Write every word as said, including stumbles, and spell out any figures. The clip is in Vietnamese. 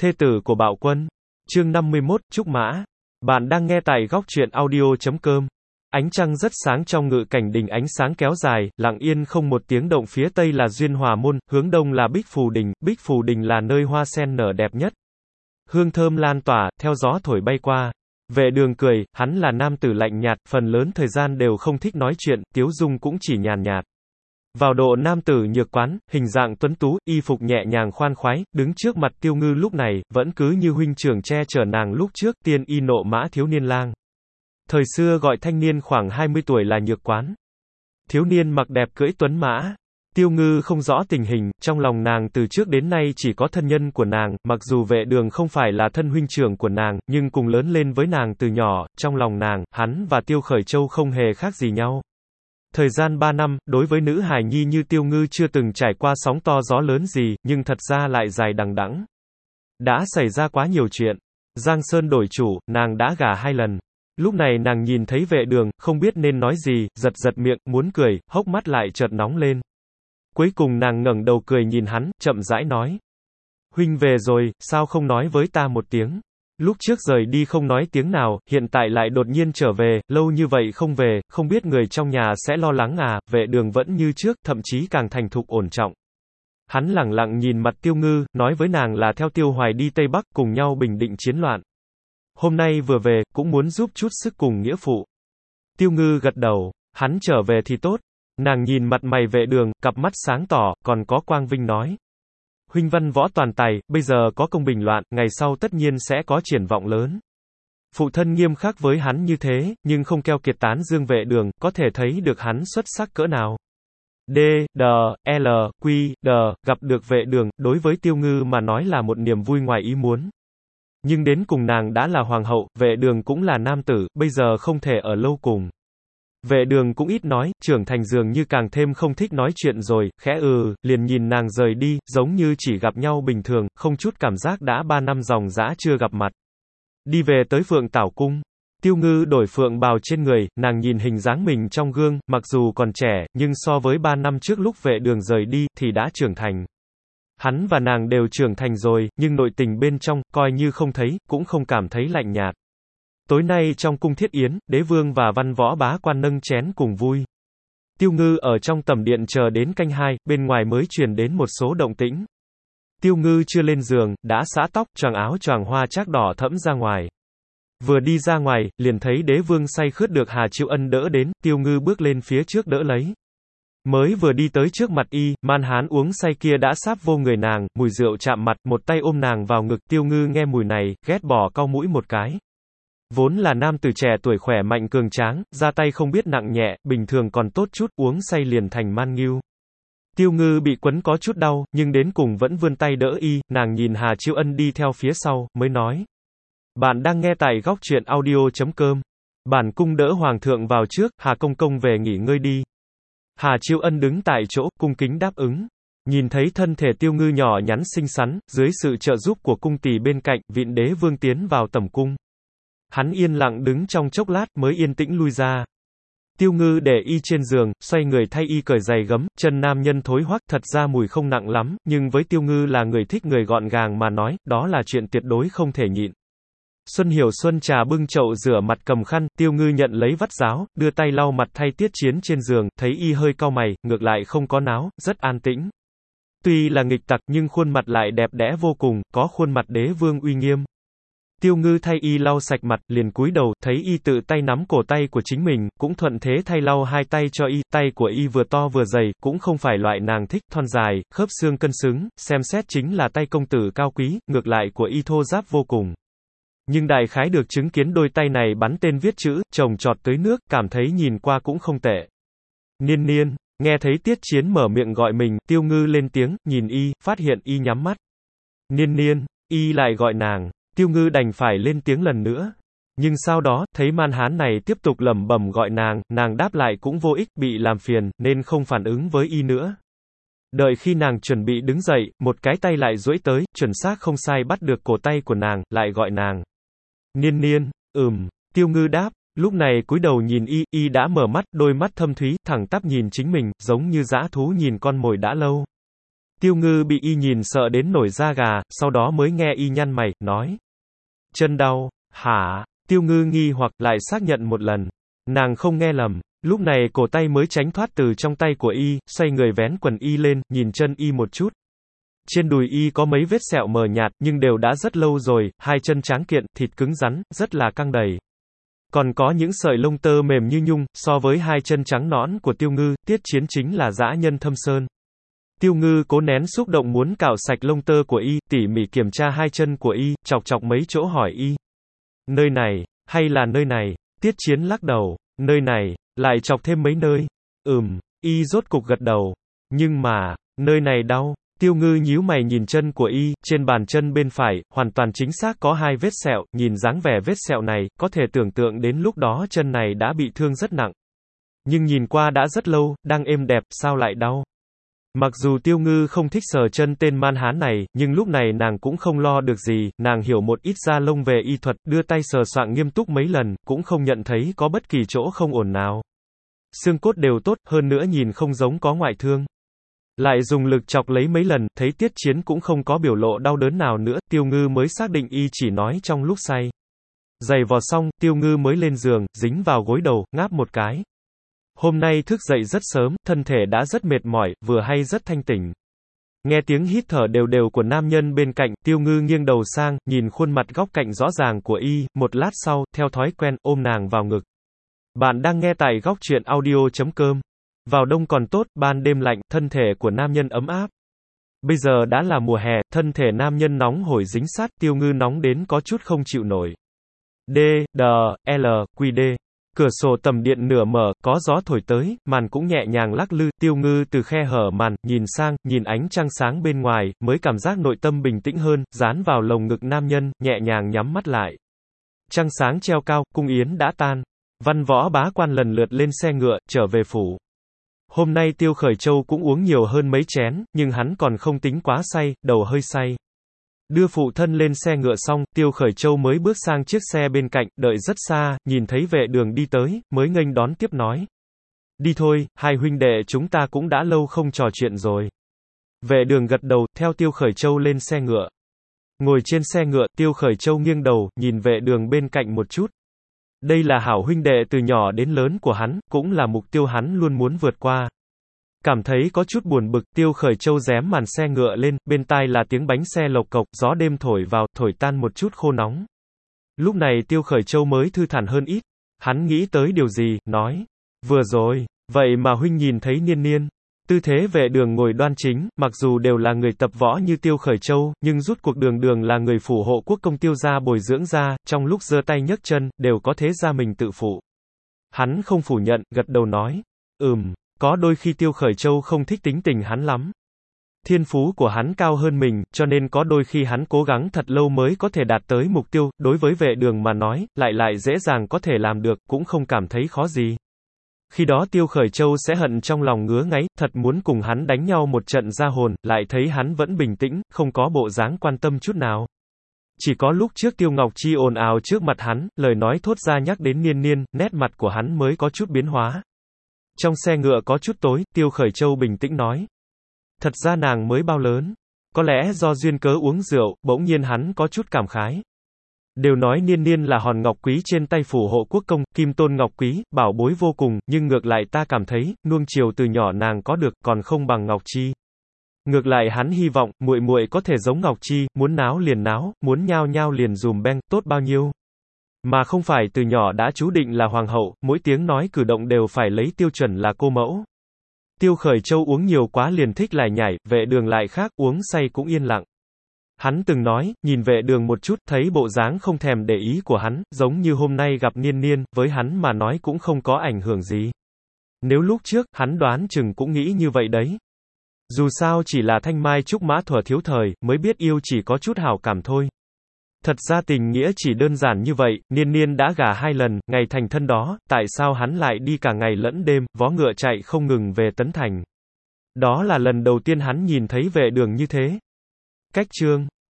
Thê tử của Bạo Quân. Chương năm mươi mốt, Trúc Mã. Bạn đang nghe tại góc truyện audio chấm com. Ánh trăng rất sáng trong ngự cảnh đình, ánh sáng kéo dài, lặng yên không một tiếng động. Phía tây là Duyên Hòa Môn, hướng đông là Bích Phù Đình. Bích Phù Đình là nơi hoa sen nở đẹp nhất. Hương thơm lan tỏa, theo gió thổi bay qua. Vệ Đường cười, hắn là nam tử lạnh nhạt, phần lớn thời gian đều không thích nói chuyện, tiếu dung cũng chỉ nhàn nhạt. Vào độ nam tử nhược quán, hình dạng tuấn tú, y phục nhẹ nhàng khoan khoái, đứng trước mặt Tiêu Ngư lúc này, vẫn cứ như huynh trưởng che chở nàng lúc trước, tiên y nộ mã thiếu niên lang. Thời xưa gọi thanh niên khoảng hai mươi tuổi là nhược quán. Thiếu niên mặc đẹp cưỡi tuấn mã. Tiêu Ngư không rõ tình hình, trong lòng nàng từ trước đến nay chỉ có thân nhân của nàng, mặc dù Vệ Đường không phải là thân huynh trưởng của nàng, nhưng cùng lớn lên với nàng từ nhỏ, trong lòng nàng, hắn và Tiêu Khởi Châu không hề khác gì nhau. Thời gian ba năm, đối với nữ hài nhi như Tiêu Ngư chưa từng trải qua sóng to gió lớn gì, nhưng thật ra lại dài đằng đẵng. Đã xảy ra quá nhiều chuyện. Giang Sơn đổi chủ, nàng đã gả hai lần. Lúc này nàng nhìn thấy Vệ Đường, không biết nên nói gì, giật giật miệng, muốn cười, hốc mắt lại chợt nóng lên. Cuối cùng nàng ngẩng đầu cười nhìn hắn, chậm rãi nói. Huynh về rồi, sao không nói với ta một tiếng? Lúc trước rời đi không nói tiếng nào, hiện tại lại đột nhiên trở về, lâu như vậy không về, không biết người trong nhà sẽ lo lắng à? Vệ Đường vẫn như trước, thậm chí càng thành thục ổn trọng. Hắn lẳng lặng nhìn mặt Tiêu Ngư, nói với nàng là theo Tiêu Hoài đi Tây Bắc, cùng nhau bình định chiến loạn. Hôm nay vừa về, cũng muốn giúp chút sức cùng nghĩa phụ. Tiêu Ngư gật đầu, hắn trở về thì tốt. Nàng nhìn mặt mày Vệ Đường, cặp mắt sáng tỏ, còn có quang vinh nói. Huynh văn võ toàn tài, bây giờ có công bình loạn, ngày sau tất nhiên sẽ có triển vọng lớn. Phụ thân nghiêm khắc với hắn như thế, nhưng không keo kiệt tán dương Vệ Đường, có thể thấy được hắn xuất sắc cỡ nào. D, D, L, Q, D, gặp được Vệ Đường, đối với Tiêu Ngư mà nói là một niềm vui ngoài ý muốn. Nhưng đến cùng nàng đã là hoàng hậu, Vệ Đường cũng là nam tử, bây giờ không thể ở lâu cùng. Vệ Đường cũng ít nói, trưởng thành dường như càng thêm không thích nói chuyện rồi, khẽ ừ, liền nhìn nàng rời đi, giống như chỉ gặp nhau bình thường, không chút cảm giác đã ba năm dòng dã chưa gặp mặt. Đi về tới Phượng Tảo Cung. Tiêu Ngư đổi phượng bào trên người, nàng nhìn hình dáng mình trong gương, mặc dù còn trẻ, nhưng so với ba năm trước lúc Vệ Đường rời đi, thì đã trưởng thành. Hắn và nàng đều trưởng thành rồi, nhưng nội tình bên trong, coi như không thấy, cũng không cảm thấy lạnh nhạt. Tối nay trong cung thiết yến, đế vương và văn võ bá quan nâng chén cùng vui. Tiêu Ngư ở trong tầm điện chờ đến canh hai, bên ngoài mới truyền đến một số động tĩnh. Tiêu Ngư chưa lên giường, đã xõa tóc, choàng áo choàng hoa trác đỏ thẫm ra ngoài. Vừa đi ra ngoài, liền thấy đế vương say khướt được Hà Chiêu Ân đỡ đến, Tiêu Ngư bước lên phía trước đỡ lấy. Mới vừa đi tới trước mặt y, man hán uống say kia đã sáp vô người nàng, mùi rượu chạm mặt, một tay ôm nàng vào ngực. Tiêu Ngư nghe mùi này, ghét bỏ cau mũi một cái. Vốn là nam tử trẻ tuổi khỏe mạnh cường tráng, ra tay không biết nặng nhẹ, bình thường còn tốt chút, uống say liền thành man ngưu. Tiêu Ngư bị quấn có chút đau, nhưng đến cùng vẫn vươn tay đỡ y, nàng nhìn Hà Chiêu Ân đi theo phía sau, mới nói. Bạn đang nghe tại góc truyện audio chấm com. Bản cung đỡ hoàng thượng vào trước, Hà công công về nghỉ ngơi đi. Hà Chiêu Ân đứng tại chỗ, cung kính đáp ứng. Nhìn thấy thân thể Tiêu Ngư nhỏ nhắn xinh xắn, dưới sự trợ giúp của cung tỳ bên cạnh, vịn đế vương tiến vào tẩm cung. Hắn yên lặng đứng trong chốc lát mới yên tĩnh lui ra. Tiêu Ngư để y trên giường, xoay người thay y cởi giày gấm, chân nam nhân thối hoắc, thật ra mùi không nặng lắm, nhưng với Tiêu Ngư là người thích người gọn gàng mà nói, đó là chuyện tuyệt đối không thể nhịn. Xuân Hiểu Xuân trà bưng chậu rửa mặt cầm khăn, Tiêu Ngư nhận lấy vắt giáo, đưa tay lau mặt thay Tiết Chiến trên giường, thấy y hơi cau mày, ngược lại không có náo, rất an tĩnh. Tuy là nghịch tặc nhưng khuôn mặt lại đẹp đẽ vô cùng, có khuôn mặt đế vương uy nghiêm. Tiêu Ngư thay y lau sạch mặt, liền cúi đầu, thấy y tự tay nắm cổ tay của chính mình, cũng thuận thế thay lau hai tay cho y, tay của y vừa to vừa dày, cũng không phải loại nàng thích, thon dài, khớp xương cân xứng, xem xét chính là tay công tử cao quý, ngược lại của y thô ráp vô cùng. Nhưng đại khái được chứng kiến đôi tay này bắn tên viết chữ, chồng chọt tới nước, cảm thấy nhìn qua cũng không tệ. Niên Niên, nghe thấy Tiết Chiến mở miệng gọi mình, Tiêu Ngư lên tiếng, nhìn y, phát hiện y nhắm mắt. Niên Niên, y lại gọi nàng. Tiêu Ngư đành phải lên tiếng lần nữa. Nhưng sau đó, thấy man hán này tiếp tục lẩm bẩm gọi nàng, nàng đáp lại cũng vô ích, bị làm phiền, nên không phản ứng với y nữa. Đợi khi nàng chuẩn bị đứng dậy, một cái tay lại duỗi tới, chuẩn xác không sai bắt được cổ tay của nàng, lại gọi nàng. Niên Niên, ừm, Tiêu Ngư đáp, lúc này cúi đầu nhìn y, y đã mở mắt, đôi mắt thâm thúy, thẳng tắp nhìn chính mình, giống như dã thú nhìn con mồi đã lâu. Tiêu Ngư bị y nhìn sợ đến nổi da gà, sau đó mới nghe y nhăn mày, nói. Chân đau, hả? Tiêu Ngư nghi hoặc lại xác nhận một lần. Nàng không nghe lầm. Lúc này cổ tay mới tránh thoát từ trong tay của y, xoay người vén quần y lên, nhìn chân y một chút. Trên đùi y có mấy vết sẹo mờ nhạt, nhưng đều đã rất lâu rồi, hai chân tráng kiện, thịt cứng rắn, rất là căng đầy. Còn có những sợi lông tơ mềm như nhung, so với hai chân trắng nõn của Tiêu Ngư, Tiết Chiến chính là dã nhân thâm sơn. Tiêu Ngư cố nén xúc động muốn cạo sạch lông tơ của y, tỉ mỉ kiểm tra hai chân của y, chọc chọc mấy chỗ hỏi y. Nơi này, hay là nơi này? Tiết Chiến lắc đầu. Nơi này, lại chọc thêm mấy nơi. Ừm, y rốt cục gật đầu. Nhưng mà, nơi này đau. Tiêu Ngư nhíu mày nhìn chân của y, trên bàn chân bên phải, hoàn toàn chính xác có hai vết sẹo, nhìn dáng vẻ vết sẹo này, có thể tưởng tượng đến lúc đó chân này đã bị thương rất nặng. Nhưng nhìn qua đã rất lâu, đang êm đẹp, sao lại đau? Mặc dù Tiêu Ngư không thích sờ chân tên man hán này, nhưng lúc này nàng cũng không lo được gì, nàng hiểu một ít da lông về y thuật, đưa tay sờ soạng nghiêm túc mấy lần, cũng không nhận thấy có bất kỳ chỗ không ổn nào. Xương cốt đều tốt, hơn nữa nhìn không giống có ngoại thương. Lại dùng lực chọc lấy mấy lần, thấy Tiết Chiến cũng không có biểu lộ đau đớn nào nữa, Tiêu Ngư mới xác định y chỉ nói trong lúc say. Giày vò xong, Tiêu Ngư mới lên giường, dính vào gối đầu, ngáp một cái. Hôm nay thức dậy rất sớm, thân thể đã rất mệt mỏi, vừa hay rất thanh tỉnh. Nghe tiếng hít thở đều đều của nam nhân bên cạnh, Tiêu Ngư nghiêng đầu sang, nhìn khuôn mặt góc cạnh rõ ràng của y, một lát sau, theo thói quen, ôm nàng vào ngực. Bạn đang nghe tại góc truyện audio chấm com. Vào đông còn tốt, ban đêm lạnh, thân thể của nam nhân ấm áp. Bây giờ đã là mùa hè, thân thể nam nhân nóng hổi dính sát, Tiêu Ngư nóng đến có chút không chịu nổi. D, D, L, Q D. Cửa sổ tầm điện nửa mở, có gió thổi tới, màn cũng nhẹ nhàng lắc lư, Tiêu Ngư từ khe hở màn, nhìn sang, nhìn ánh trăng sáng bên ngoài, mới cảm giác nội tâm bình tĩnh hơn, dán vào lồng ngực nam nhân, nhẹ nhàng nhắm mắt lại. Trăng sáng treo cao, cung yến đã tan. Văn võ bá quan lần lượt lên xe ngựa, trở về phủ. Hôm nay Tiêu Khởi Châu cũng uống nhiều hơn mấy chén, nhưng hắn còn không tính quá say, đầu hơi say. Đưa phụ thân lên xe ngựa xong, Tiêu Khởi Châu mới bước sang chiếc xe bên cạnh, đợi rất xa, nhìn thấy vệ đường đi tới, mới nghênh đón tiếp nói. Đi thôi, hai huynh đệ chúng ta cũng đã lâu không trò chuyện rồi. Vệ đường gật đầu, theo Tiêu Khởi Châu lên xe ngựa. Ngồi trên xe ngựa, Tiêu Khởi Châu nghiêng đầu, nhìn vệ đường bên cạnh một chút. Đây là hảo huynh đệ từ nhỏ đến lớn của hắn, cũng là mục tiêu hắn luôn muốn vượt qua. Cảm thấy có chút buồn bực, Tiêu Khởi Châu rém màn xe ngựa lên, bên tai là tiếng bánh xe lộc cộc, gió đêm thổi vào, thổi tan một chút khô nóng. Lúc này Tiêu Khởi Châu mới thư thản hơn ít. Hắn nghĩ tới điều gì, nói. Vừa rồi, vậy mà huynh nhìn thấy Niên Niên. Tư thế vệ đường ngồi đoan chính, mặc dù đều là người tập võ như Tiêu Khởi Châu, nhưng rút cuộc đường đường là người phủ hộ quốc công Tiêu gia bồi dưỡng ra, trong lúc giơ tay nhấc chân, đều có thế ra mình tự phụ. Hắn không phủ nhận, gật đầu nói. Ừm, có đôi khi Tiêu Khởi Châu không thích tính tình hắn lắm. Thiên phú của hắn cao hơn mình, cho nên có đôi khi hắn cố gắng thật lâu mới có thể đạt tới mục tiêu, đối với vệ đường mà nói, lại lại dễ dàng có thể làm được, cũng không cảm thấy khó gì. Khi đó Tiêu Khởi Châu sẽ hận trong lòng ngứa ngáy, thật muốn cùng hắn đánh nhau một trận ra hồn, lại thấy hắn vẫn bình tĩnh, không có bộ dáng quan tâm chút nào. Chỉ có lúc trước Tiêu Ngọc Chi ồn ào trước mặt hắn, lời nói thốt ra nhắc đến Niên Niên, nét mặt của hắn mới có chút biến hóa. Trong xe ngựa có chút tối, Tiêu Khởi Châu bình tĩnh nói. Thật ra nàng mới bao lớn. Có lẽ do duyên cớ uống rượu, bỗng nhiên hắn có chút cảm khái. Đều nói Niên Niên là hòn ngọc quý trên tay phủ hộ quốc công, kim tôn ngọc quý, bảo bối vô cùng, nhưng ngược lại ta cảm thấy, nuông chiều từ nhỏ nàng có được, còn không bằng Ngọc Chi. Ngược lại hắn hy vọng, muội muội có thể giống Ngọc Chi, muốn náo liền náo, muốn nhao nhao liền dùm beng, tốt bao nhiêu. Mà không phải từ nhỏ đã chú định là hoàng hậu, mỗi tiếng nói cử động đều phải lấy tiêu chuẩn là cô mẫu. Tiêu Khởi Châu uống nhiều quá liền thích lải nhải, vệ đường lại khác, uống say cũng yên lặng. Hắn từng nói, nhìn vệ đường một chút, thấy bộ dáng không thèm để ý của hắn, giống như hôm nay gặp Niên Niên, với hắn mà nói cũng không có ảnh hưởng gì. Nếu lúc trước, hắn đoán chừng cũng nghĩ như vậy đấy. Dù sao chỉ là thanh mai trúc mã thuở thiếu thời, mới biết yêu chỉ có chút hảo cảm thôi. Thật ra tình nghĩa chỉ đơn giản như vậy, Niên Niên đã gả hai lần, ngày thành thân đó, tại sao hắn lại đi cả ngày lẫn đêm, vó ngựa chạy không ngừng về Tấn Thành. Đó là lần đầu tiên hắn nhìn thấy vệ đường như thế. Cách chương